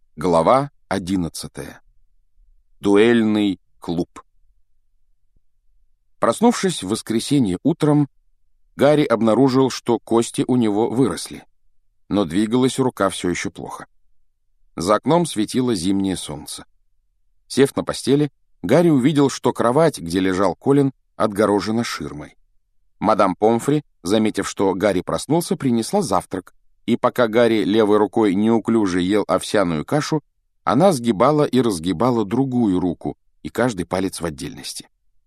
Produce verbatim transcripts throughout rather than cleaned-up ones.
Глава одиннадцатая. Дуэльный клуб. Проснувшись в воскресенье утром, Гарри обнаружил, что кости у него выросли, но двигалась рука все еще плохо. За окном светило зимнее солнце. Сев на постели, Гарри увидел, что кровать, где лежал Колин, отгорожена ширмой. Мадам Помфри, заметив, что Гарри проснулся, принесла завтрак, и пока Гарри левой рукой неуклюже ел овсяную кашу, она сгибала и разгибала другую руку, и каждый палец в отдельности.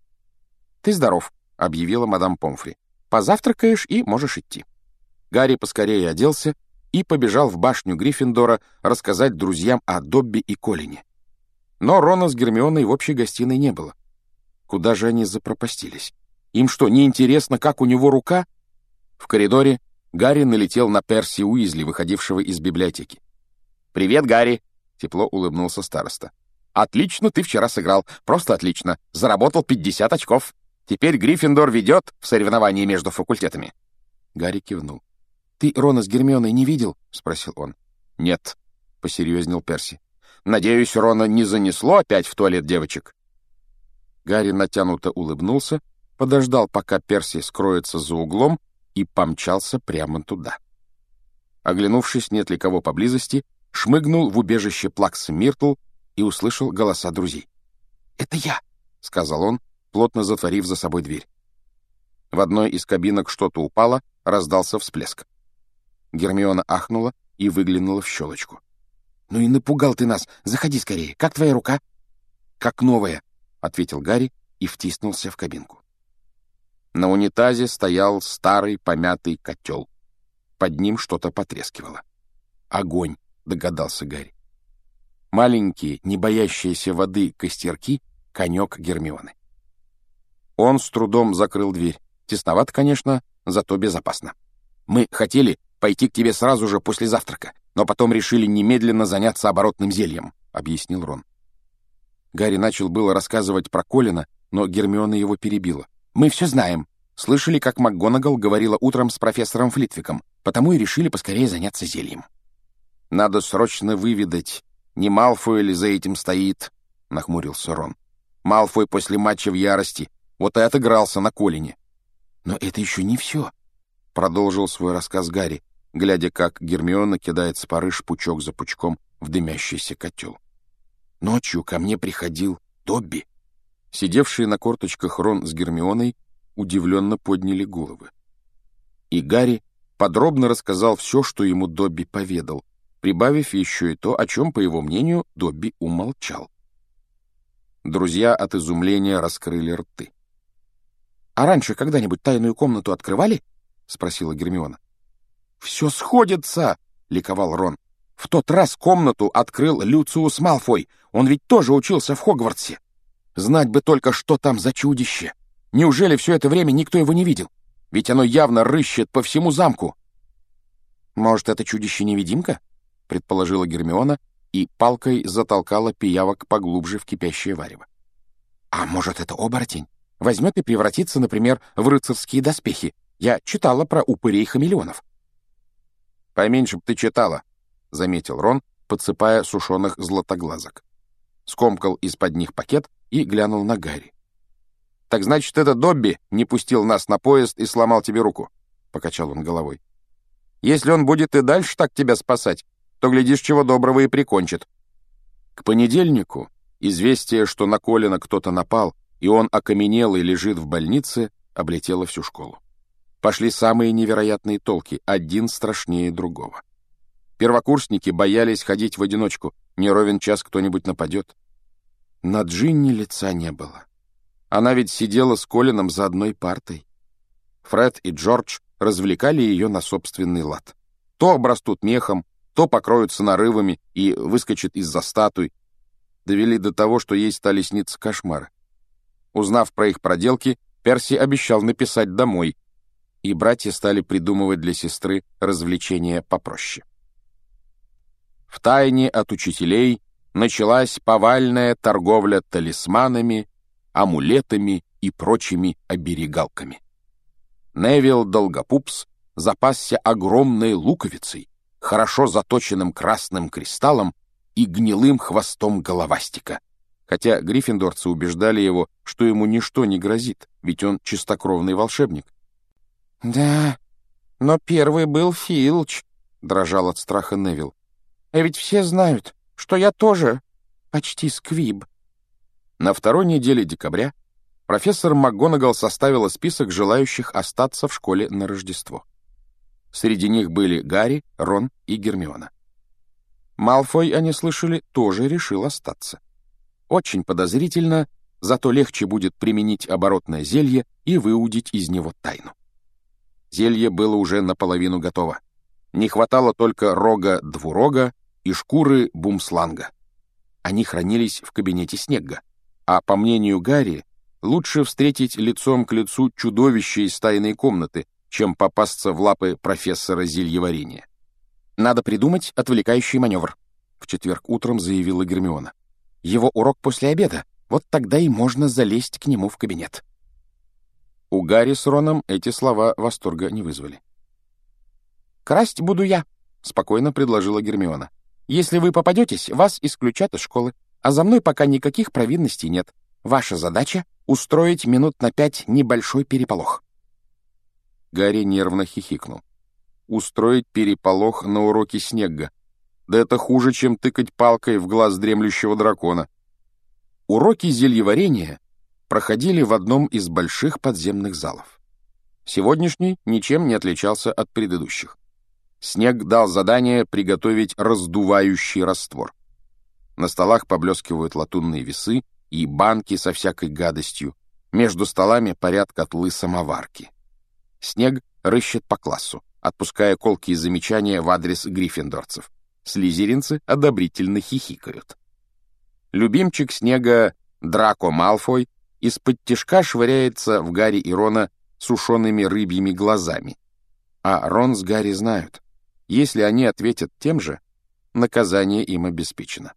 «Ты здоров», — объявила мадам Помфри. «Позавтракаешь и можешь идти». Гарри поскорее оделся и побежал в башню Гриффиндора рассказать друзьям о Добби и Колине. Но Рона с Гермионой в общей гостиной не было. Куда же они запропастились? Им что, неинтересно, как у него рука? В коридоре Гарри налетел на Перси Уизли, выходившего из библиотеки. «Привет, Гарри!» — тепло улыбнулся староста. «Отлично ты вчера сыграл, просто отлично. Заработал пятьдесят очков. Теперь Гриффиндор ведет в соревновании между факультетами». Гарри кивнул. «Ты Рона с Гермионой не видел?» — спросил он. «Нет», — посерьезнел Перси. «Надеюсь, Рона не занесло опять в туалет девочек?» Гарри натянуто улыбнулся, подождал, пока Перси скроется за углом, и помчался прямо туда. Оглянувшись, нет ли кого поблизости, шмыгнул в убежище Плаксы Миртл и услышал голоса друзей. «Это я!» — сказал он, плотно затворив за собой дверь. В одной из кабинок что-то упало, раздался всплеск. Гермиона ахнула и выглянула в щелочку. «Ну и напугал ты нас! Заходи скорее! Как твоя рука?» «Как новая!» — ответил Гарри и втиснулся в кабинку. На унитазе стоял старый помятый котел. Под ним что-то потрескивало. «Огонь», — догадался Гарри. Маленькие, не боящиеся воды костерки — конек Гермионы. Он с трудом закрыл дверь. Тесновато, конечно, зато безопасно. «Мы хотели пойти к тебе сразу же после завтрака, но потом решили немедленно заняться оборотным зельем», — объяснил Рон. Гарри начал было рассказывать про Колина, но Гермиона его перебила. «Мы все знаем. Слышали, как МакГонагал говорила утром с профессором Флитвиком, потому и решили поскорее заняться зельем». «Надо срочно выведать, не Малфой ли за этим стоит», — нахмурился Рон. «Малфой после матча в ярости. Вот и отыгрался на Колине». «Но это еще не все», — продолжил свой рассказ Гарри, глядя, как Гермиона кидает с порыш пучок за пучком в дымящийся котел. «Ночью ко мне приходил Добби». Сидевшие на корточках Рон с Гермионой удивленно подняли головы. И Гарри подробно рассказал все, что ему Добби поведал, прибавив еще и то, о чем, по его мнению, Добби умолчал. Друзья от изумления раскрыли рты. «А раньше когда-нибудь тайную комнату открывали?» — спросила Гермиона. «Все сходится!» — ликовал Рон. «В тот раз комнату открыл Люциус Малфой. Он ведь тоже учился в Хогвартсе. Знать бы только, что там за чудище. Неужели все это время никто его не видел? Ведь оно явно рыщет по всему замку». «Может, это чудище-невидимка?» — предположила Гермиона и палкой затолкала пиявок поглубже в кипящее варево. «А может, это оборотень? Возьмет и превратится, например, в рыцарские доспехи. Я читала про упырей-хамелеонов». «Поменьше б ты читала», — заметил Рон, подсыпая сушеных златоглазок. Скомкал из-под них пакет и глянул на Гарри. «Так значит, это Добби не пустил нас на поезд и сломал тебе руку?» — покачал он головой. «Если он будет и дальше так тебя спасать, то, глядишь, чего доброго и прикончит». К понедельнику известие, что на Колина кто-то напал, и он окаменел и лежит в больнице, облетело всю школу. Пошли самые невероятные толки, один страшнее другого. Первокурсники боялись ходить в одиночку, не ровен час кто-нибудь нападет. На Джинни лица не было. Она ведь сидела с Колином за одной партой. Фред и Джордж развлекали ее на собственный лад. То обрастут мехом, то покроются нарывами и выскочат из-за статуй. Довели до того, что ей стали сниться кошмары. Узнав про их проделки, Перси обещал написать домой, и братья стали придумывать для сестры развлечения попроще. Втайне от учителей началась повальная торговля талисманами, амулетами и прочими оберегалками. Невилл Долгопупс запасся огромной луковицей, хорошо заточенным красным кристаллом и гнилым хвостом головастика, хотя гриффиндорцы убеждали его, что ему ничто не грозит, ведь он чистокровный волшебник. «Да, но первый был Филч», — дрожал от страха Невилл. «А ведь все знают, что я тоже почти сквиб». На второй неделе декабря профессор МакГонагал составила список желающих остаться в школе на Рождество. Среди них были Гарри, Рон и Гермиона. Малфой, они слышали, тоже решил остаться. Очень подозрительно, зато легче будет применить оборотное зелье и выудить из него тайну. Зелье было уже наполовину готово. Не хватало только рога двурога и шкуры бумсланга. Они хранились в кабинете Снегга, а, по мнению Гарри, лучше встретить лицом к лицу чудовище из тайной комнаты, чем попасться в лапы профессора зельеварения. «Надо придумать отвлекающий маневр», — в четверг утром заявила Гермиона. «Его урок после обеда, вот тогда и можно залезть к нему в кабинет». У Гарри с Роном эти слова восторга не вызвали. «Красть буду я», — спокойно предложила Гермиона. «Если вы попадетесь, вас исключат из школы, а за мной пока никаких провинностей нет. Ваша задача — устроить минут на пять небольшой переполох». Гарри нервно хихикнул. Устроить переполох на уроке Снегга. Да это хуже, чем тыкать палкой в глаз дремлющего дракона. Уроки зельеварения проходили в одном из больших подземных залов. Сегодняшний ничем не отличался от предыдущих. Снегг дал задание приготовить раздувающий раствор. На столах поблескивают латунные весы и банки со всякой гадостью. Между столами парят котлы-самоварки. Снегг рыщет по классу, отпуская колкие замечания в адрес гриффиндорцев. Слизеринцы одобрительно хихикают. Любимчик Снегга Драко Малфой из-под тишка швыряется в Гарри и Рона сушеными рыбьими глазами. А Рон с Гарри знают, если они ответят тем же, наказание им обеспечено.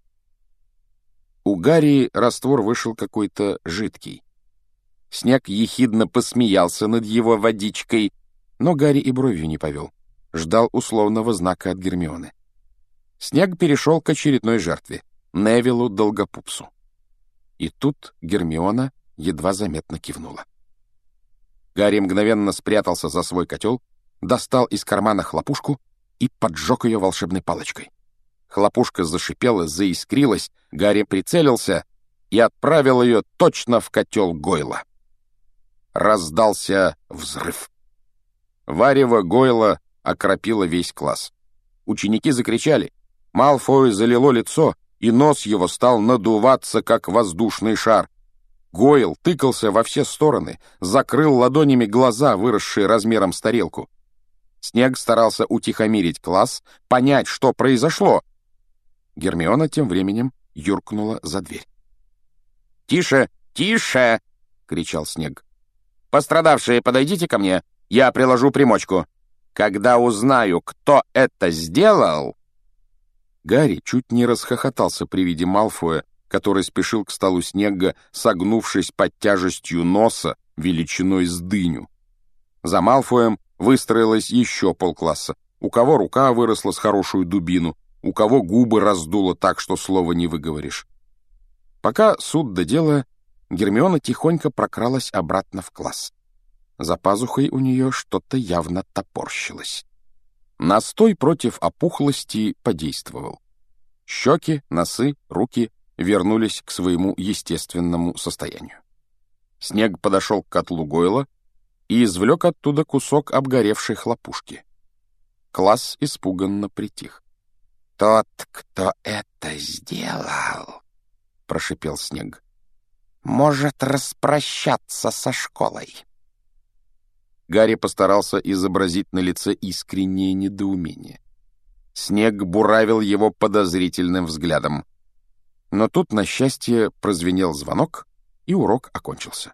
У Гарри раствор вышел какой-то жидкий. Снегг ехидно посмеялся над его водичкой, но Гарри и бровью не повел. Ждал условного знака от Гермионы. Снегг перешел к очередной жертве — Невиллу Долгопупсу. И тут Гермиона едва заметно кивнула. Гарри мгновенно спрятался за свой котел, достал из кармана хлопушку и поджег ее волшебной палочкой. Хлопушка зашипела, заискрилась, Гарри прицелился и отправил ее точно в котел Гойла. Раздался взрыв. Варево Гойла окропило весь класс. Ученики закричали. Малфою залило лицо, и нос его стал надуваться, как воздушный шар. Гойл тыкался во все стороны, закрыл ладонями глаза, выросшие размером с тарелку. Снегг старался утихомирить класс, понять, что произошло. Гермиона тем временем юркнула за дверь. «Тише! Тише!» — кричал Снегг. «Пострадавшие, подойдите ко мне, я приложу примочку. Когда узнаю, кто это сделал...» Гарри чуть не расхохотался при виде Малфоя, который спешил к столу Снегга, согнувшись под тяжестью носа величиной с дыню. За Малфоем выстроилось еще полкласса. У кого рука выросла с хорошую дубину, у кого губы раздуло так, что слова не выговоришь. Пока суд до дела, Гермиона тихонько прокралась обратно в класс. За пазухой у нее что-то явно топорщилось. Настой против опухлости подействовал. Щеки, носы, руки вернулись к своему естественному состоянию. Снегг подошел к котлу Гойла и извлек оттуда кусок обгоревшей хлопушки. Класс испуганно притих. «Тот, кто это сделал, — прошипел Снегг, — может распрощаться со школой». Гарри постарался изобразить на лице искреннее недоумение. Снегг буравил его подозрительным взглядом. Но тут, на счастье, прозвенел звонок, и урок окончился.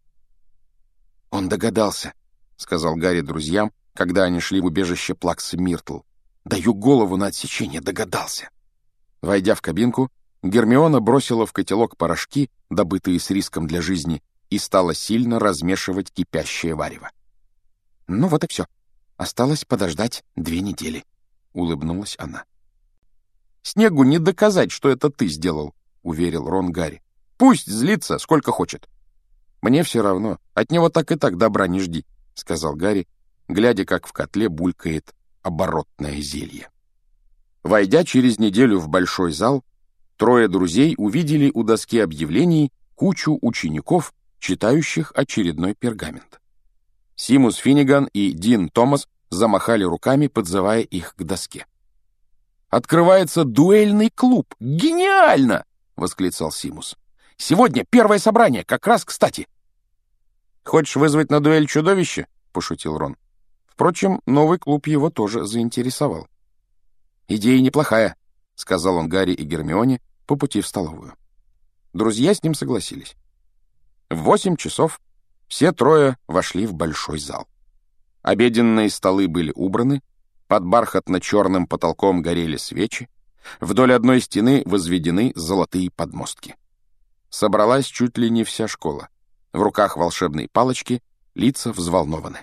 «Он догадался», — сказал Гарри друзьям, когда они шли в убежище Плаксы Миртл. «Даю голову на отсечение, догадался». Войдя в кабинку, Гермиона бросила в котелок порошки, добытые с риском для жизни, и стала сильно размешивать кипящее варево. «Ну вот и все. Осталось подождать две недели», — улыбнулась она. Снеггу не доказать, что это ты сделал», — уверил Рон Гарри. «Пусть злится, сколько хочет». «Мне все равно. От него так и так добра не жди», — сказал Гарри, глядя, как в котле булькает оборотное зелье. Войдя через неделю в большой зал, трое друзей увидели у доски объявлений кучу учеников, читающих очередной пергамент. Симус Финниган и Дин Томас замахали руками, подзывая их к доске. «Открывается дуэльный клуб! Гениально!» — восклицал Симус. «Сегодня первое собрание, как раз кстати!» «Хочешь вызвать на дуэль чудовище?» — пошутил Рон. Впрочем, новый клуб его тоже заинтересовал. «Идея неплохая», — сказал он Гарри и Гермионе по пути в столовую. Друзья с ним согласились. В восемь часов все трое вошли в большой зал. Обеденные столы были убраны, под бархатно-черным потолком горели свечи, вдоль одной стены возведены золотые подмостки. Собралась чуть ли не вся школа. В руках волшебные палочки, лица взволнованы.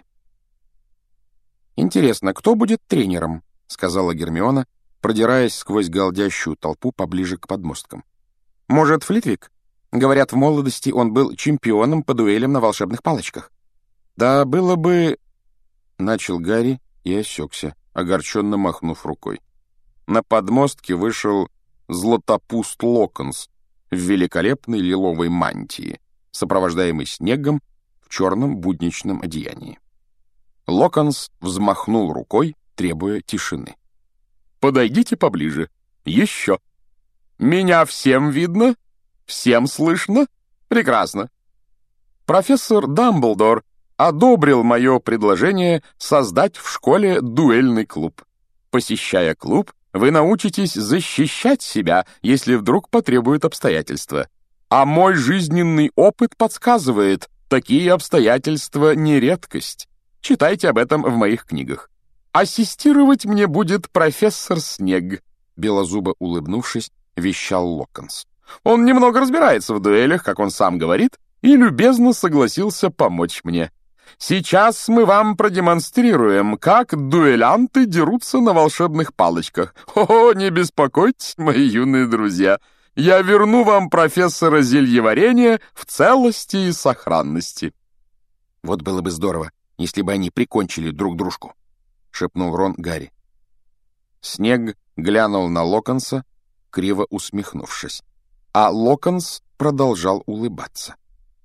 «Интересно, кто будет тренером?» — сказала Гермиона, продираясь сквозь галдящую толпу поближе к подмосткам. «Может, Флитвик? Говорят, в молодости он был чемпионом по дуэлям на волшебных палочках». «Да было бы...» — начал Гарри и осекся, огорченно махнув рукой. На подмостке вышел Златопуст Локонс в великолепной лиловой мантии, сопровождаемый Снеггом в черном будничном одеянии. Локонс взмахнул рукой, требуя тишины. «Подойдите поближе. Еще. Меня всем видно? Всем слышно? Прекрасно. Профессор Дамблдор одобрил мое предложение создать в школе дуэльный клуб. Посещая клуб, вы научитесь защищать себя, если вдруг потребуют обстоятельства. А мой жизненный опыт подсказывает, такие обстоятельства не редкость. Читайте об этом в моих книгах. Ассистировать мне будет профессор Снегг», — белозубо улыбнувшись, вещал Локонс. «Он немного разбирается в дуэлях, как он сам говорит, и любезно согласился помочь мне. Сейчас мы вам продемонстрируем, как дуэлянты дерутся на волшебных палочках. О, не беспокойтесь, мои юные друзья, я верну вам профессора зельеварения в целости и сохранности». «Вот было бы здорово, если бы они прикончили друг дружку», — шепнул Рон Гарри. Снегг глянул на Локонса, криво усмехнувшись, а Локонс продолжал улыбаться.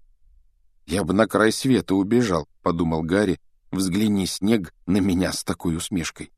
«Я бы на край света убежал», — подумал Гарри, — «взгляни, Снегг, на меня с такой усмешкой».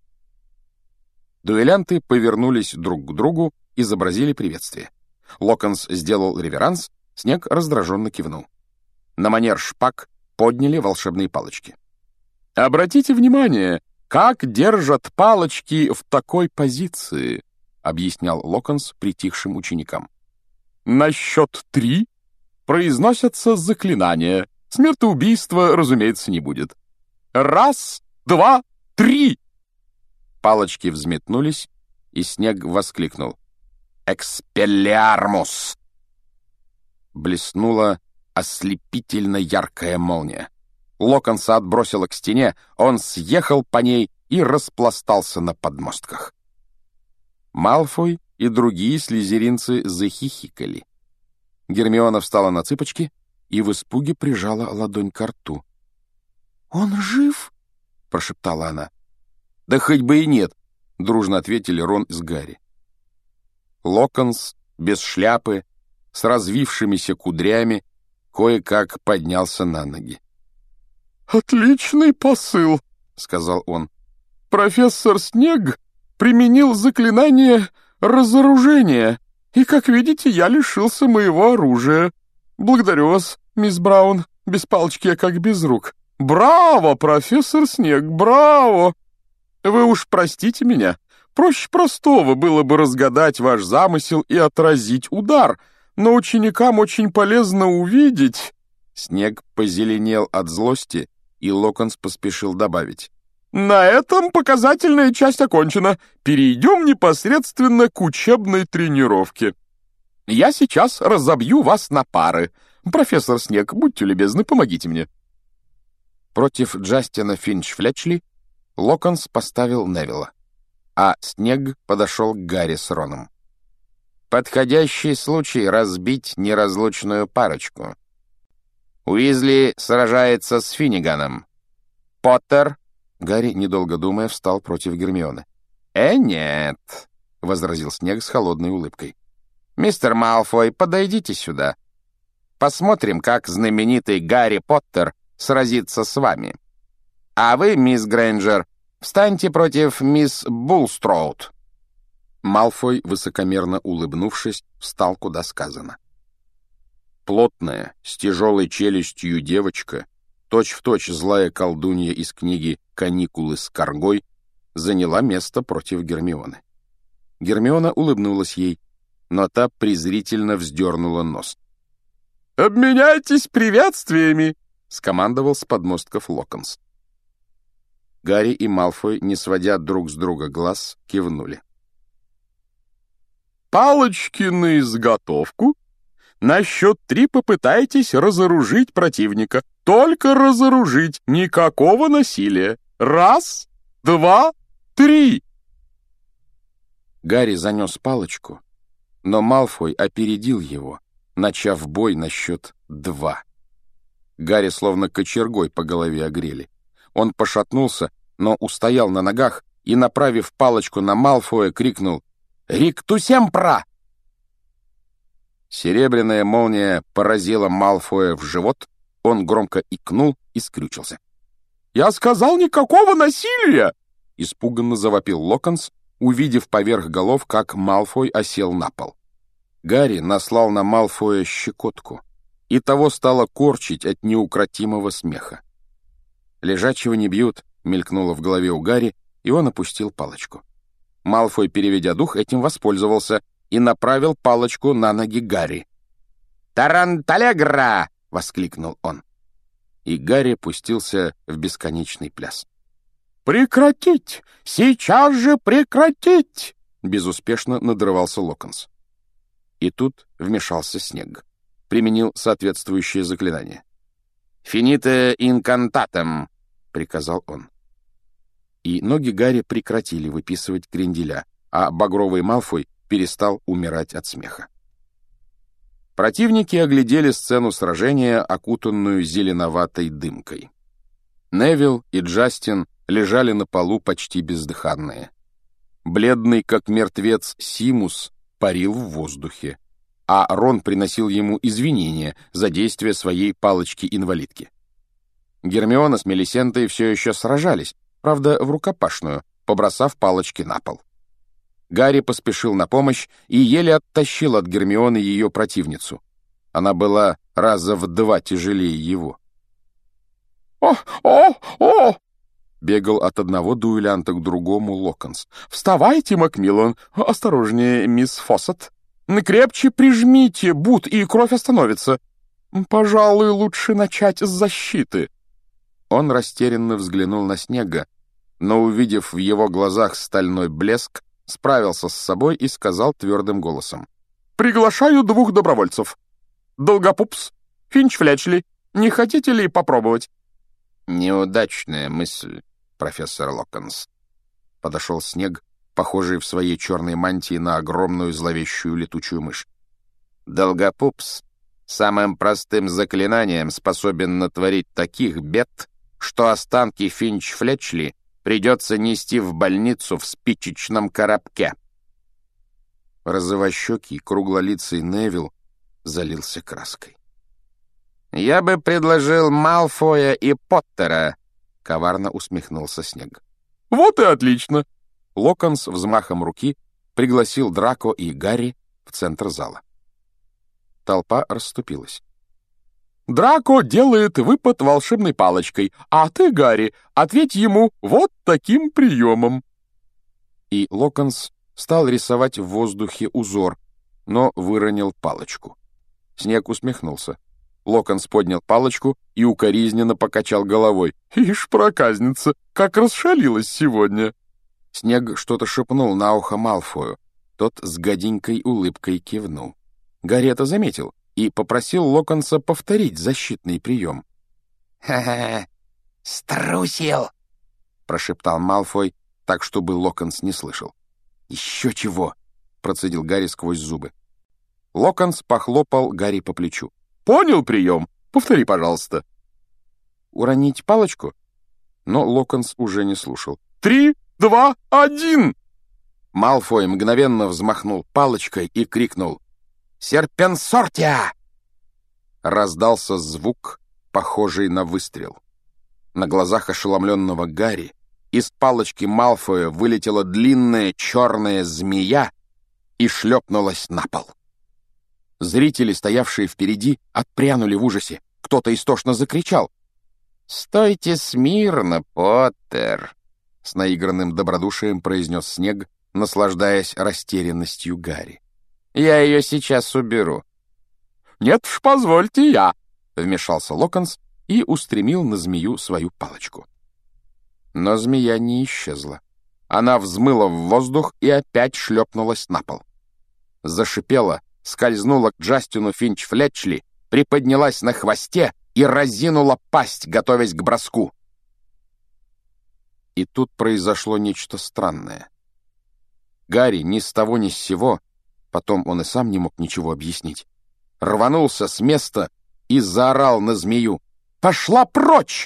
Дуэлянты повернулись друг к другу, изобразили приветствие. Локонс сделал реверанс, Снегг раздраженно кивнул. На манер шпаг подняли волшебные палочки. «Обратите внимание, как держат палочки в такой позиции», — объяснял Локонс притихшим ученикам. «На счет три произносятся заклинания. Смертоубийства, разумеется, не будет. Раз, два, три!» Палочки взметнулись, и Снегг воскликнул. «Экспеллиармус!» Блеснула ослепительно яркая молния. Локонса отбросило к стене, он съехал по ней и распластался на подмостках. Малфой и другие слизеринцы захихикали. Гермиона встала на цыпочки и в испуге прижала ладонь ко рту. «Он жив?» — прошептала она. «Да хоть бы и нет», — дружно ответили Рон с Гарри. Локонс, без шляпы, с развившимися кудрями, кое-как поднялся на ноги. «Отличный посыл», — сказал он. «Профессор Снегг применил заклинание разоружения, и, как видите, я лишился моего оружия. Благодарю вас, мисс Браун, без палочки я как без рук. Браво, профессор Снегг, браво! Вы уж простите меня, проще простого было бы разгадать ваш замысел и отразить удар, но ученикам очень полезно увидеть...» Снегг позеленел от злости, и Локонс поспешил добавить. «На этом показательная часть окончена. Перейдем непосредственно к учебной тренировке. Я сейчас разобью вас на пары. Профессор Снегг, будьте любезны, помогите мне». Против Джастина Финч-Флетчли Локонс поставил Невилла, а Снегг подошел к Гарри с Роном. Подходящий случай разбить неразлучную парочку. Уизли сражается с Финниганом. Поттер...» Гарри, недолго думая, встал против Гермионы. «Э, нет», — возразил Снег с холодной улыбкой. «Мистер Малфой, подойдите сюда. Посмотрим, как знаменитый Гарри Поттер сразится с вами. А вы, мисс Грейнджер, встаньте против мисс Булстроуд». Малфой, высокомерно улыбнувшись, встал, куда сказано. Плотная, с тяжелой челюстью девочка, точь-в-точь злая колдунья из книги «Каникулы с Каргой», заняла место против Гермионы. Гермиона улыбнулась ей, но та презрительно вздернула нос. «Обменяйтесь приветствиями!» — скомандовал с подмостков Локонс. Гарри и Малфой, не сводя друг с друга глаз, кивнули. «Палочки на изготовку. На счет три попытайтесь разоружить противника. Только разоружить, никакого насилия. Раз, два, три!» Гарри занес палочку, но Малфой опередил его, начав бой на счет два. Гарри словно кочергой по голове огрели. Он пошатнулся, но устоял на ногах и, направив палочку на Малфоя, крикнул «Риктусемпра!». Серебряная молния поразила Малфоя в живот, он громко икнул и скрючился. «Я сказал, никакого насилия!» — испуганно завопил Локонс, увидев поверх голов, как Малфой осел на пол. Гарри наслал на Малфоя щекотку, и того стало корчить от неукротимого смеха. «Лежачего не бьют», — мелькнуло в голове у Гарри, и он опустил палочку. Малфой, переведя дух, этим воспользовался и направил палочку на ноги Гарри. «Таранталегра!» — воскликнул он. И Гарри пустился в бесконечный пляс. «Прекратить! Сейчас же прекратить!» — безуспешно надрывался Локонс. И тут вмешался Снег. Применил соответствующее заклинание. «Фините инкантатом!» — приказал он. И ноги Гарри прекратили выписывать кренделя, а багровый Малфой перестал умирать от смеха. Противники оглядели сцену сражения, окутанную зеленоватой дымкой. Невилл и Джастин лежали на полу почти бездыханные. Бледный, как мертвец, Симус парил в воздухе, а Рон приносил ему извинения за действие своей палочки-инвалидки. Гермиона с Мелисентой все еще сражались, правда, в рукопашную, побросав палочки на пол. Гарри поспешил на помощь и еле оттащил от Гермионы ее противницу. Она была раза в два тяжелее его. «О, о, о!» — бегал от одного дуэлянта к другому Локонс. «Вставайте, Макмиллан! Осторожнее, мисс Фоссет! Крепче прижмите бут, и кровь остановится! Пожалуй, лучше начать с защиты!» Он растерянно взглянул на Снега, но, увидев в его глазах стальной блеск, справился с собой и сказал твердым голосом. «Приглашаю двух добровольцев. Долгопупс, Финч-Флетчли, не хотите ли попробовать?» «Неудачная мысль, профессор Локонс». Подошел Снег, похожий в своей черной мантии на огромную зловещую летучую мышь. «Долгопупс самым простым заклинанием способен натворить таких бед, что останки Финч-Флетчли придется нести в больницу в спичечном коробке». Розовощекий, круглолицый Невилл залился краской. «Я бы предложил Малфоя и Поттера», — коварно усмехнулся Снег. «Вот и отлично!» Локонс взмахом руки пригласил Драко и Гарри в центр зала. Толпа расступилась. «Драко делает выпад волшебной палочкой, а ты, Гарри, ответь ему вот таким приемом». И Локонс стал рисовать в воздухе узор, но выронил палочку. Снег усмехнулся. Локонс поднял палочку и укоризненно покачал головой. «Ишь, проказница, как расшалилась сегодня!» Снег что-то шепнул на ухо Малфою. Тот с гаденькой улыбкой кивнул. Гарри это заметил и попросил Локонса повторить защитный прием. «Ха-ха, струсил!» — прошептал Малфой, так, чтобы Локонс не слышал. «Еще чего!» — процедил Гарри сквозь зубы. Локонс похлопал Гарри по плечу. «Понял прием? Повтори, пожалуйста». «Уронить палочку?» Но Локонс уже не слушал. «Три, два, один!» Малфой мгновенно взмахнул палочкой и крикнул «Серпенсортия!». Раздался звук, похожий на выстрел. На глазах ошеломленного Гарри из палочки Малфоя вылетела длинная черная змея и шлепнулась на пол. Зрители, стоявшие впереди, отпрянули в ужасе. Кто-то истошно закричал. «Стойте смирно, Поттер!» — с наигранным добродушием произнес Снег, наслаждаясь растерянностью Гарри. «Я ее сейчас уберу». «Нет уж, позвольте я!» — вмешался Локонс и устремил на змею свою палочку. Но змея не исчезла. Она взмыла в воздух и опять шлепнулась на пол. Зашипела, скользнула к Джастину Финч-Флетчли, приподнялась на хвосте и разинула пасть, готовясь к броску. И тут произошло нечто странное. Гарри ни с того ни с сего, потом он и сам не мог ничего объяснить, рванулся с места и заорал на змею: «Пошла прочь!»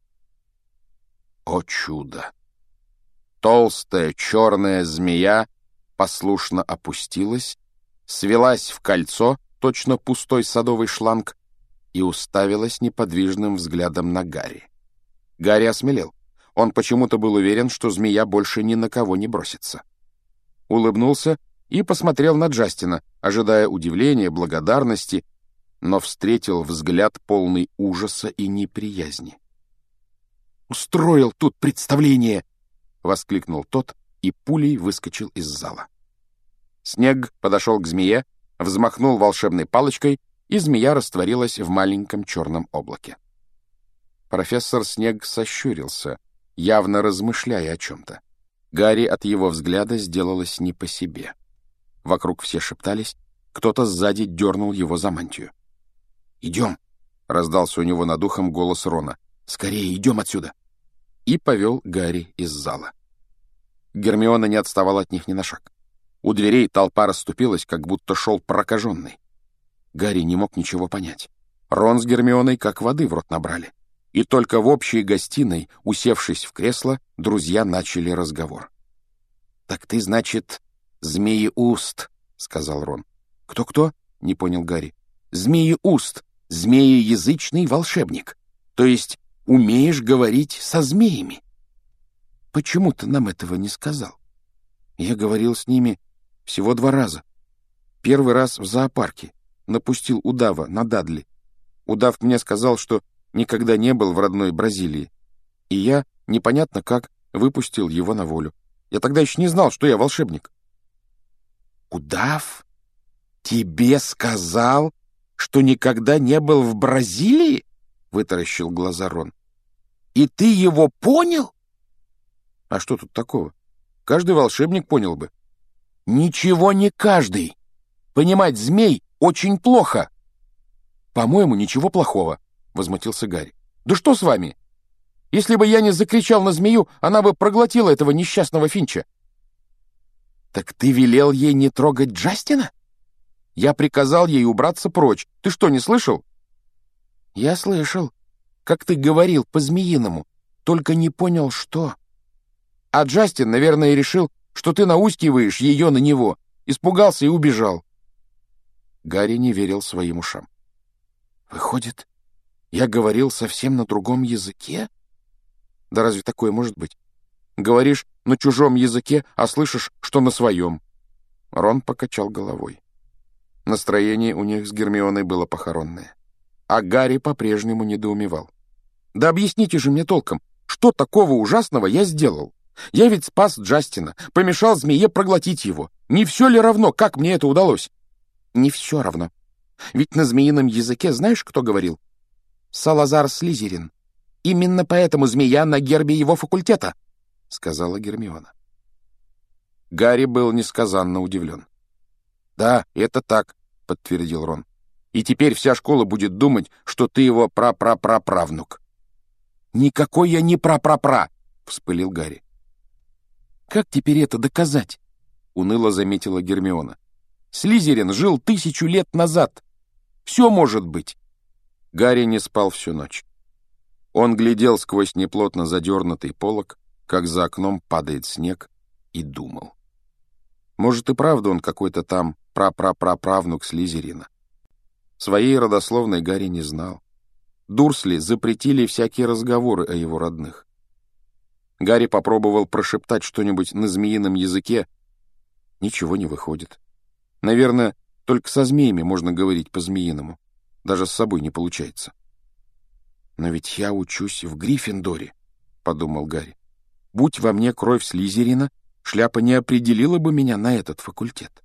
О чудо! Толстая черная змея послушно опустилась, свелась в кольцо, точно пустой садовый шланг, и уставилась неподвижным взглядом на Гарри. Гарри осмелел. Он почему-то был уверен, что змея больше ни на кого не бросится. Улыбнулся и посмотрел на Джастина, ожидая удивления, благодарности, но встретил взгляд полный ужаса и неприязни. «Устроил тут представление!» — воскликнул тот и пулей выскочил из зала. Снег подошел к змее, взмахнул волшебной палочкой, и змея растворилась в маленьком черном облаке. Профессор Снег сощурился, явно размышляя о чем-то. Гарри от его взгляда сделалось не по себе. Вокруг все шептались, кто-то сзади дернул его за мантию. «Идем!» — раздался у него над ухом голос Рона. «Скорее, идем отсюда!» И повел Гарри из зала. Гермиона не отставала от них ни на шаг. У дверей толпа расступилась, как будто шел прокаженный. Гарри не мог ничего понять. Рон с Гермионой как воды в рот набрали. И только в общей гостиной, усевшись в кресло, друзья начали разговор. «Так ты, значит, Змееуст», — сказал Рон. «Кто-кто?» — не понял Гарри. «Змееуст, змееязычный волшебник. То есть умеешь говорить со змеями». «Почему ты нам этого не сказал?» «Я говорил с ними всего два раза. Первый раз в зоопарке. Напустил удава на Дадли. Удав мне сказал, что никогда не был в родной Бразилии. И я, непонятно как, выпустил его на волю. Я тогда еще не знал, что я волшебник». «Удав тебе сказал, что никогда не был в Бразилии?» — вытаращил глаза Рон. «И ты его понял?» «А что тут такого? Каждый волшебник понял бы». «Ничего не каждый. Понимать змей очень плохо». «По-моему, ничего плохого», — возмутился Гарри. «Да что с вами? Если бы я не закричал на змею, она бы проглотила этого несчастного Финча». «Так ты велел ей не трогать Джастина?» «Я приказал ей убраться прочь. Ты что, не слышал?» «Я слышал, как ты говорил по-змеиному, только не понял, что». «А Джастин, наверное, решил, что ты наускиваешь ее на него, испугался и убежал». Гарри не верил своим ушам. «Выходит, я говорил совсем на другом языке? Да разве такое может быть? Говоришь на чужом языке, а слышишь, что на своем». Рон покачал головой. Настроение у них с Гермионой было похоронное. А Гарри по-прежнему недоумевал. «Да объясните же мне толком, что такого ужасного я сделал? Я ведь спас Джастина, помешал змее проглотить его. Не все ли равно, как мне это удалось?» «Не все равно. Ведь на змеином языке знаешь, кто говорил? Салазар Слизерин. Именно поэтому змея на гербе его факультета», — сказала Гермиона. Гарри был несказанно удивлен. «Да, это так», — подтвердил Рон. «И теперь вся школа будет думать, что ты его пра-пра-пра-правнук». «Никакой я не пра-пра-пра», — вспылил Гарри. «Как теперь это доказать?» — уныло заметила Гермиона. Слизерин жил тысячу лет назад. Все может быть. Гарри не спал всю ночь. Он глядел сквозь неплотно задернутый полог, как за окном падает снег, и думал. Может, и правда он какой-то там прапраправнук Слизерина. Своей родословной Гарри не знал. Дурсли запретили всякие разговоры о его родных. Гарри попробовал прошептать что-нибудь на змеином языке. Ничего не выходит. Наверное, только со змеями можно говорить по-змеиному. Даже с собой не получается. «Но ведь я учусь в Гриффиндоре», — подумал Гарри. «Будь во мне кровь Слизерина, шляпа не определила бы меня на этот факультет».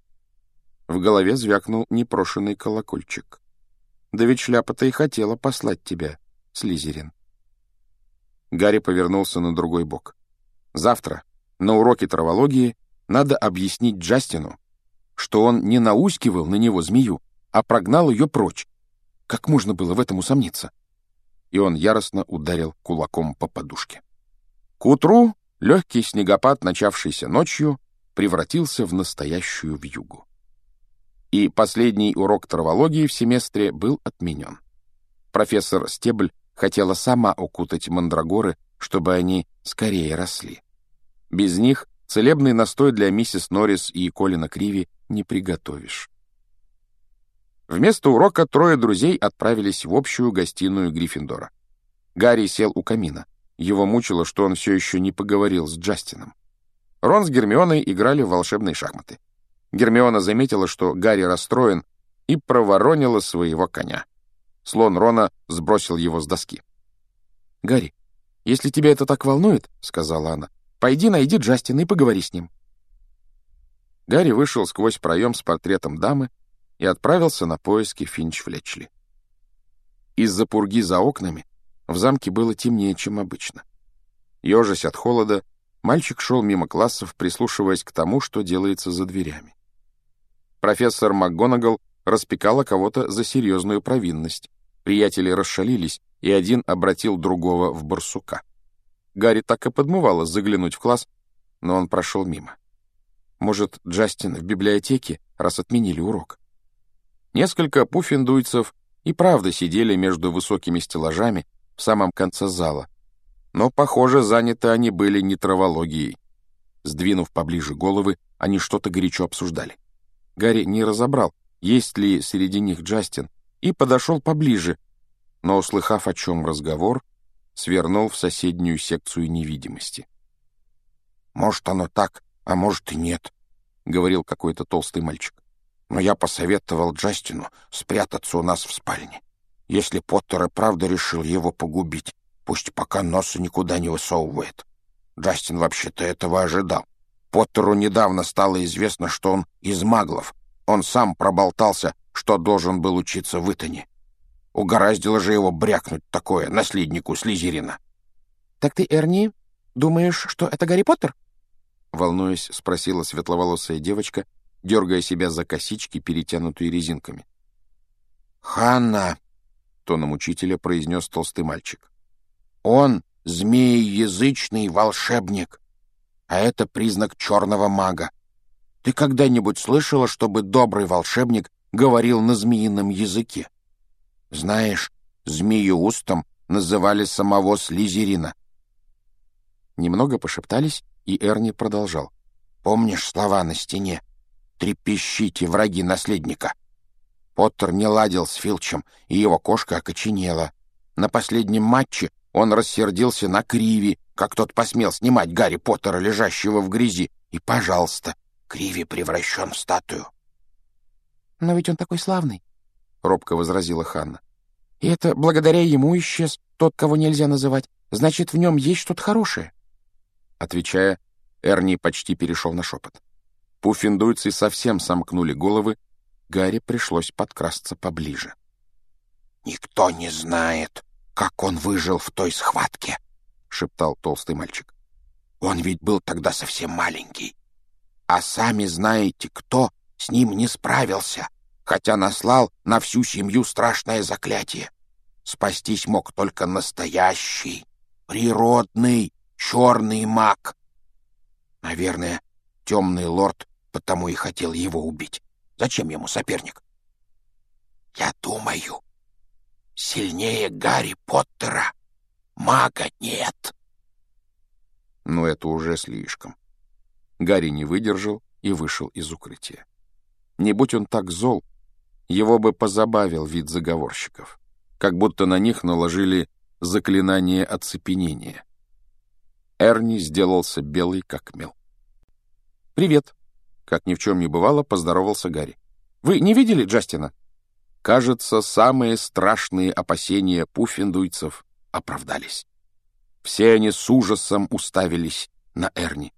В голове звякнул непрошенный колокольчик. «Да ведь шляпа-то и хотела послать тебя, Слизерин». Гарри повернулся на другой бок. Завтра на уроке травологии надо объяснить Джастину, что он не наускивал на него змею, а прогнал ее прочь. Как можно было в этом усомниться? И он яростно ударил кулаком по подушке. К утру легкий снегопад, начавшийся ночью, превратился в настоящую вьюгу. И последний урок травологии в семестре был отменен. Профессор Стебль хотела сама укутать мандрагоры, чтобы они скорее росли. Без них целебный настой для миссис Норрис и Колина Криви не приготовишь. Вместо урока трое друзей отправились в общую гостиную Гриффиндора. Гарри сел у камина. Его мучило, что он все еще не поговорил с Джастином. Рон с Гермионой играли в волшебные шахматы. Гермиона заметила, что Гарри расстроен, и проворонила своего коня. Слон Рона сбросил его с доски. «Гарри, если тебя это так волнует, — сказала она, — пойди найди Джастина и поговори с ним». Гарри вышел сквозь проем с портретом дамы и отправился на поиски Финч-Флетчли. Из-за пурги за окнами в замке было темнее, чем обычно. Ежась от холода, мальчик шел мимо классов, прислушиваясь к тому, что делается за дверями. Профессор МакГонагал распекала кого-то за серьезную провинность. Приятели расшалились, и один обратил другого в барсука. Гарри так и подмывало заглянуть в класс, но он прошел мимо. Может, Джастин в библиотеке, раз отменили урок? Несколько пуффендуйцев и правда сидели между высокими стеллажами в самом конце зала, но, похоже, заняты они были не травологией. Сдвинув поближе головы, они что-то горячо обсуждали. Гарри не разобрал, есть ли среди них Джастин, и подошел поближе, но, услыхав, о чем разговор, свернул в соседнюю секцию невидимости. «Может, оно так, а может и нет», — говорил какой-то толстый мальчик. «Но я посоветовал Джастину спрятаться у нас в спальне. Если Поттер и правда решил его погубить, пусть пока носа никуда не высовывает. Джастин вообще-то этого ожидал. Поттеру недавно стало известно, что он из маглов. Он сам проболтался, что должен был учиться в Итоне. Угораздило же его брякнуть такое наследнику Слизерина». «Так ты, Эрни, думаешь, что это Гарри Поттер?» Волнуясь, спросила светловолосая девочка, дергая себя за косички, перетянутые резинками. «Ханна», — тоном учителя произнес толстый мальчик, — «он змееязычный волшебник, а это признак черного мага. Ты когда-нибудь слышала, чтобы добрый волшебник говорил на змеином языке? Знаешь, змееустом называли самого Слизерина». Немного пошептались, и Эрни продолжал. «Помнишь слова на стене? Трепещите, враги наследника. Поттер не ладил с Филчем, и его кошка окоченела. На последнем матче он рассердился на Криви, как тот посмел снимать Гарри Поттера, лежащего в грязи, и, пожалуйста, Криви превращен в статую». «Но ведь он такой славный», — робко возразила Ханна. «И это благодаря ему исчез тот, кого нельзя называть. Значит, в нем есть что-то хорошее». Отвечая, Эрни почти перешел на шепот. Пуффендуйцы совсем сомкнули головы, Гарри пришлось подкрасться поближе. «Никто не знает, как он выжил в той схватке», — шептал толстый мальчик. «Он ведь был тогда совсем маленький. А сами знаете, кто с ним не справился, хотя наслал на всю семью страшное заклятие. Спастись мог только настоящий, природный, черный маг. Наверное, темный лорд потому и хотел его убить, Зачем ему соперник? Я думаю, сильнее Гарри Поттера мага нет. Но это уже слишком. Гарри не выдержал и вышел из укрытия. Не будь он так зол, его бы позабавил вид заговорщиков, как будто на них наложили заклинание оцепенения. Эрни сделался белый как мел. «Привет!» — как ни в чем не бывало, поздоровался Гарри. «Вы не видели Джастина?» Кажется, самые страшные опасения пуффендуйцев оправдались. Все они с ужасом уставились на Эрни.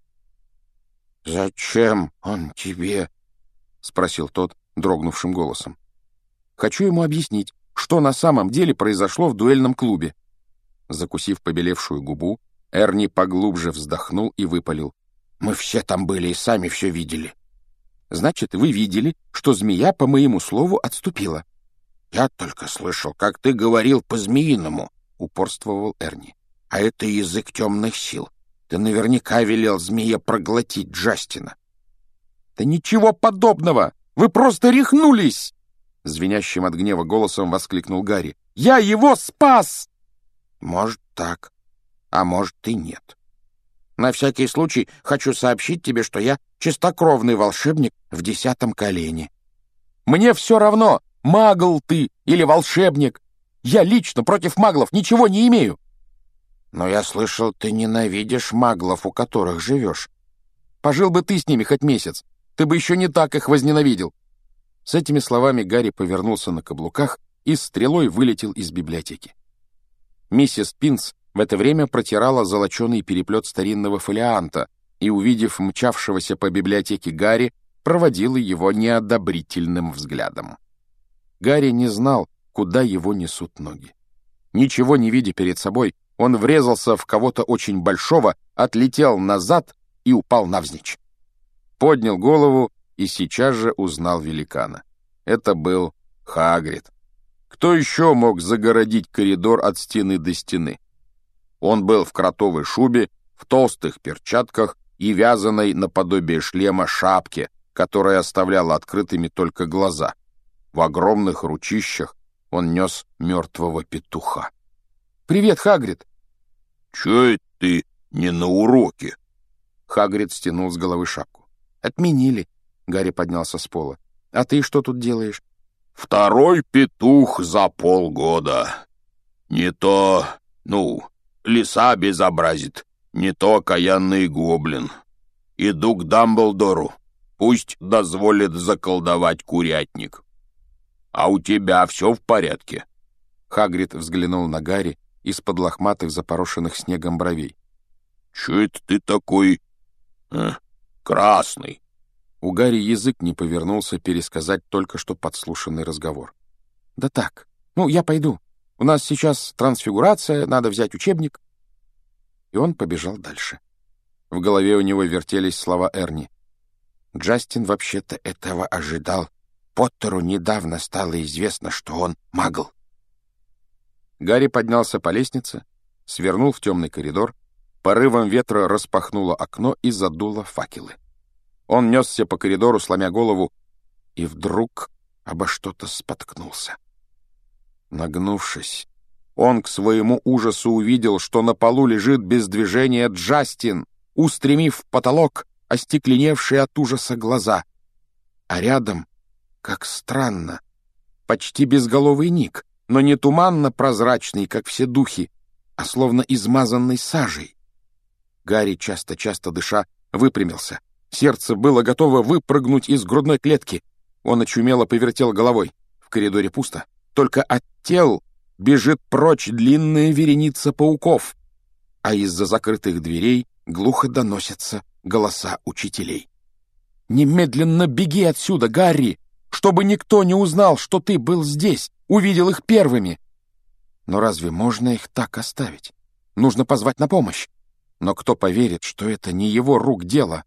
«Зачем он тебе?» — спросил тот дрогнувшим голосом. «Хочу ему объяснить, что на самом деле произошло в дуэльном клубе». Закусив побелевшую губу, Эрни поглубже вздохнул и выпалил. «Мы все там были и сами все видели». «Значит, вы видели, что змея, по моему слову, отступила?» «Я только слышал, как ты говорил по-змеиному», — упорствовал Эрни. «А это язык темных сил. Ты наверняка велел змее проглотить Джастина». «Да ничего подобного! Вы просто рехнулись!» Звенящим от гнева голосом воскликнул Гарри. «Я его спас!» «Может, так, а может и нет. На всякий случай хочу сообщить тебе, что я чистокровный волшебник в десятом колене». «Мне все равно, магл ты или волшебник. Я лично против маглов ничего не имею». «Но я слышал, ты ненавидишь маглов, у которых живешь». «Пожил бы ты с ними хоть месяц, ты бы еще не так их возненавидел». С этими словами Гарри повернулся на каблуках и стрелой вылетел из библиотеки. Миссис Пинс в это время протирала золоченый переплет старинного фолианта и, увидев мчавшегося по библиотеке Гарри, проводила его неодобрительным взглядом. Гарри не знал, куда его несут ноги. Ничего не видя перед собой, он врезался в кого-то очень большого, отлетел назад и упал навзничь. Поднял голову и сейчас же узнал великана. Это был Хагрид. Кто еще мог загородить коридор от стены до стены? Он был в кротовой шубе, в толстых перчатках и вязаной наподобие шлема шапке, которая оставляла открытыми только глаза. В огромных ручищах он нес мертвого петуха. «Привет, Хагрид!» «Чё это ты не на уроке?» Хагрид стянул с головы шапку. «Отменили». Гарри поднялся с пола. «А ты что тут делаешь?» «Второй петух за полгода. Не то, ну, лиса безобразит, не то окаянный гоблин. Иду к Дамблдору, пусть дозволит заколдовать курятник. А у тебя все в порядке?» Хагрид взглянул на Гарри из-под лохматых, запорошенных снегом бровей. «Чё это ты такой э, красный?» У Гарри язык не повернулся пересказать только что подслушанный разговор. «Да так. Ну, я пойду. У нас сейчас трансфигурация, надо взять учебник». И он побежал дальше. В голове у него вертелись слова Эрни. «Джастин вообще-то этого ожидал. Поттеру недавно стало известно, что он магл». Гарри поднялся по лестнице, свернул в темный коридор, порывом ветра распахнуло окно и задуло факелы. Он несся по коридору, сломя голову, и вдруг обо что-то споткнулся. Нагнувшись, он к своему ужасу увидел, что на полу лежит без движения Джастин, устремив в потолок остекленевшие от ужаса глаза. А рядом, как странно, почти безголовый Ник, но не туманно-прозрачный, как все духи, а словно измазанный сажей. Гарри, часто-часто дыша, выпрямился. Сердце было готово выпрыгнуть из грудной клетки. Он очумело повертел головой. В коридоре пусто. Только от тел бежит прочь длинная вереница пауков, а из-за закрытых дверей глухо доносятся голоса учителей. «Немедленно беги отсюда, Гарри, чтобы никто не узнал, что ты был здесь, увидел их первыми!» Но разве можно их так оставить? Нужно позвать на помощь. Но кто поверит, что это не его рук дело?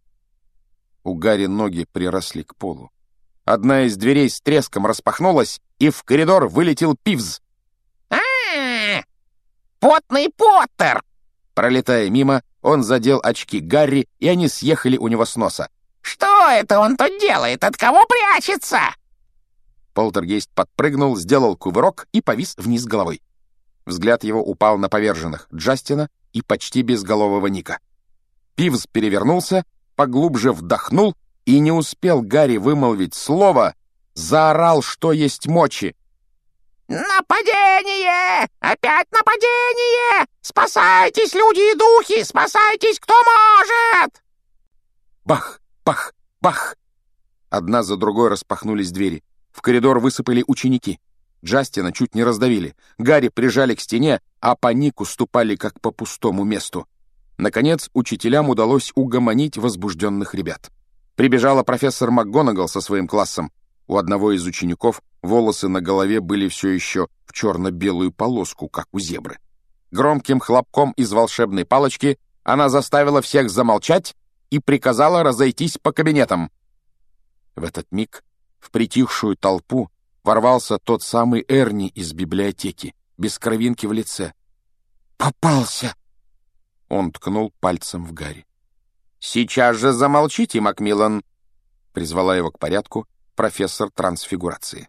У Гарри ноги приросли к полу. Одна из дверей с треском распахнулась, и в коридор вылетел Пивз. А-а-а! Потный Поттер! Пролетая мимо, он задел очки Гарри, и они съехали у него с носа. Что это он тут делает? От кого прячется?» Полтергейст подпрыгнул, сделал кувырок и повис вниз головой. Взгляд его упал на поверженных Джастина и почти безголового Ника. Пивз перевернулся, поглубже вдохнул, и не успел Гарри вымолвить слово, заорал, что есть мочи. «Нападение! Опять нападение! Спасайтесь, люди и духи! Спасайтесь, кто может!» Бах! Бах! Бах! Одна за другой распахнулись двери. В коридор высыпали ученики. Джастина чуть не раздавили. Гарри прижали к стене, а по Нику ступали как по пустому месту. Наконец, учителям удалось угомонить возбужденных ребят. Прибежала профессор МакГонагал со своим классом. У одного из учеников волосы на голове были все еще в черно-белую полоску, как у зебры. Громким хлопком из волшебной палочки она заставила всех замолчать и приказала разойтись по кабинетам. В этот миг в притихшую толпу ворвался тот самый Эрни из библиотеки, без кровинки в лице. «Попался!» Он ткнул пальцем в Гарри. «Сейчас же замолчите, Макмиллан!» — призвала его к порядку профессор трансфигурации.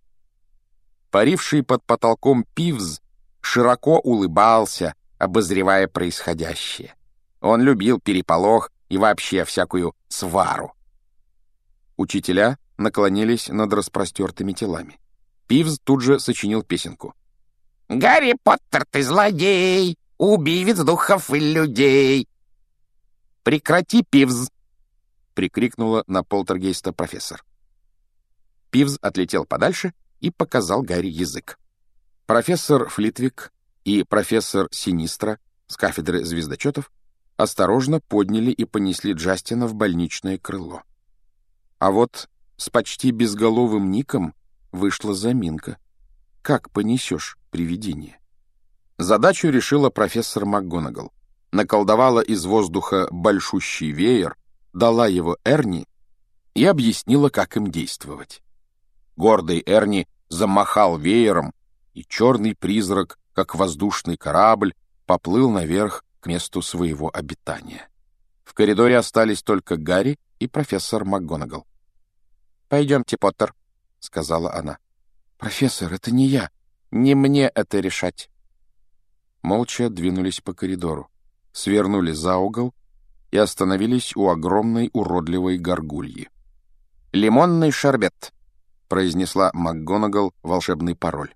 Паривший под потолком Пивз широко улыбался, обозревая происходящее. Он любил переполох и вообще всякую свару. Учителя наклонились над распростертыми телами. Пивз тут же сочинил песенку. «Гарри Поттер, ты злодей, убивец духов и людей!» «Прекрати, Пивз!» — прикрикнула на полтергейста профессор. Пивз отлетел подальше и показал Гарри язык. Профессор Флитвик и профессор Синистра с кафедры звездочетов осторожно подняли и понесли Джастина в больничное крыло. А вот с почти безголовым Ником вышла заминка. Как понесешь привидение? Задачу решила профессор МакГонагал. Наколдовала из воздуха большущий веер, дала его Эрни и объяснила, как им действовать. Гордый Эрни замахал веером, и черный призрак, как воздушный корабль, поплыл наверх к месту своего обитания. В коридоре остались только Гарри и профессор МакГонагал. «Пойдемте, Поттер», — сказала она. «Профессор, это не я. Не мне это решать». Молча двинулись по коридору, свернули за угол и остановились у огромной уродливой горгульи. «Лимонный шербет», — произнесла МакГонагал волшебный пароль.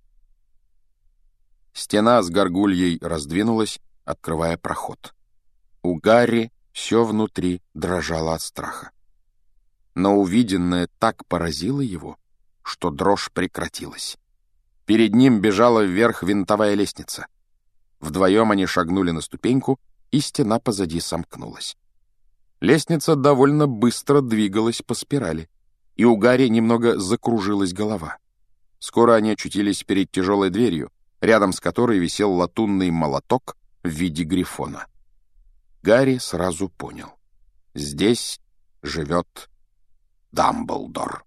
Стена с горгульей раздвинулась, открывая проход. У Гарри все внутри дрожало от страха. Но увиденное так поразило его, что дрожь прекратилась. Перед ним бежала вверх винтовая лестница. Вдвоем они шагнули на ступеньку, и стена позади сомкнулась. Лестница довольно быстро двигалась по спирали, и у Гарри немного закружилась голова. Скоро они очутились перед тяжелой дверью, рядом с которой висел латунный молоток в виде грифона. Гарри сразу понял. Здесь живет Дамблдор.